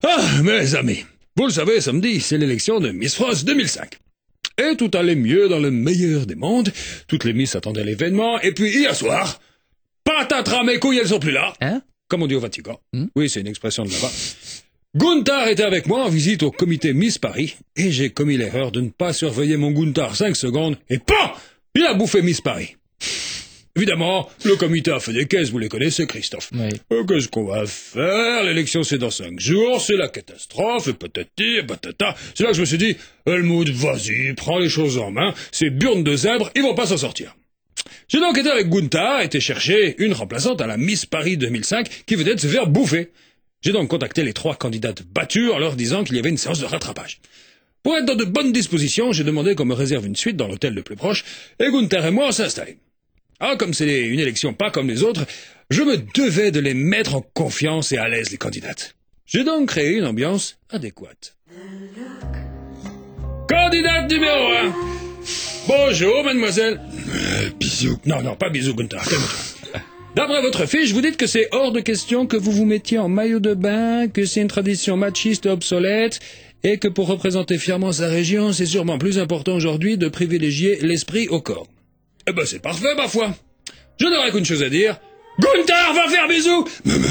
Ah, mes amis, vous le savez, samedi, c'est l'élection de Miss France 2005. Et tout allait mieux dans le meilleur des mondes, toutes les Miss attendaient l'événement, et puis hier soir, patatras, mes couilles, elles sont plus là. Hein? Comme on dit au Vatican. Oui, c'est une expression de là-bas. Gunther était avec moi en visite au comité Miss Paris, et j'ai commis l'erreur de ne pas surveiller mon Gunther 5 secondes, et PAM! Il a bouffé Miss Paris. Évidemment, le comité a fait des caisses, vous les connaissez, Christophe. Oui. Qu'est-ce qu'on va faire? L'élection, c'est dans 5 jours, c'est la catastrophe, et patati, et patata. C'est là que je me suis dit, Helmut, vas-y, prends les choses en main, ces burnes de zèbres, ils vont pas s'en sortir. J'ai donc été avec Gunther, été chercher une remplaçante à la Miss Paris 2005 qui venait de se faire bouffer. J'ai donc contacté les 3 candidates battues en leur disant qu'il y avait une séance de rattrapage. Pour être dans de bonnes dispositions, j'ai demandé qu'on me réserve une suite dans l'hôtel le plus proche, et Gunther et moi on s'est installés. Ah, comme c'est une élection pas comme les autres, je me devais de les mettre en confiance et à l'aise, les candidates. J'ai donc créé une ambiance adéquate. Candidate numéro 1. Bonjour, mademoiselle. Bisous. Non, pas bisous, Gunther, calme-toi. D'après votre fiche, vous dites que c'est hors de question que vous vous mettiez en maillot de bain, que c'est une tradition machiste et obsolète, et que pour représenter fièrement sa région, c'est sûrement plus important aujourd'hui de privilégier l'esprit au corps. Eh ben c'est parfait, ma foi. Je n'aurai qu'une chose à dire. Gunther, va faire bisous.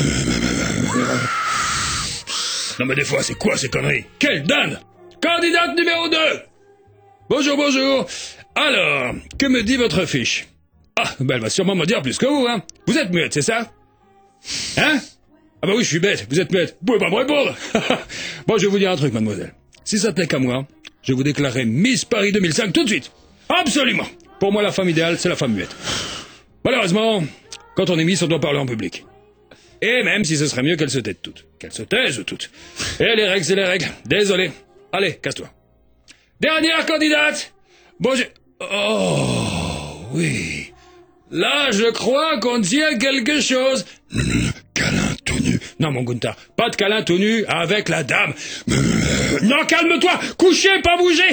Non mais des fois, c'est quoi ces conneries? Quelle dinde! Candidate numéro 2. Bonjour. Alors, que me dit votre fiche? Ah, ben elle va sûrement me dire plus que vous, hein. Vous êtes muette, c'est ça? Hein? Ah bah oui, je suis bête, vous êtes muette. Vous pouvez pas me répondre. Bon, je vais vous dire un truc, mademoiselle. Si ça tenait qu'à moi, je vous déclarerai Miss Paris 2005 tout de suite. Absolument. Pour moi, la femme idéale, c'est la femme muette. Malheureusement, quand on est Miss, on doit parler en public. Et même si ce serait mieux qu'elle se taise toutes. Qu'elle se taise toutes. Et les règles, c'est les règles. Désolé. Allez, casse-toi. Dernière candidate. Oh, oui. Là, je crois qu'on tient quelque chose. Câlin tout nu. Non, mon Gunther, pas de câlin tout nu avec la dame. Non, calme-toi. Couchez, pas bouger.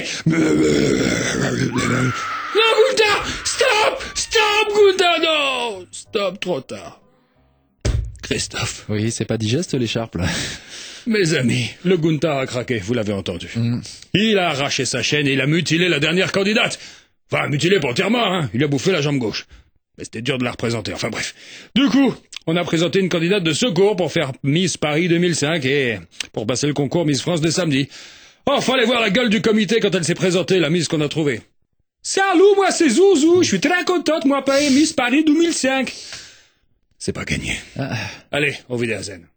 Non, Gunther. Stop, Gunther, non. Stop, trop tard. Christophe. Oui, c'est pas digeste l'écharpe, là. Mes amis, le Gunther a craqué, vous l'avez entendu. Il a arraché sa chaîne et il a mutilé la dernière candidate. Enfin, mutilé pas entièrement, hein. Il a bouffé la jambe gauche. Mais c'était dur de la représenter, enfin bref. Du coup, on a présenté une candidate de secours pour faire Miss Paris 2005 et pour passer le concours Miss France de samedi. Oh, fallait voir la gueule du comité quand elle s'est présentée, la Miss qu'on a trouvée. Salut, moi c'est Zouzou, je suis très contente, moi, pareil, Miss Paris 2005. C'est pas gagné. Allez, au Vidéazen.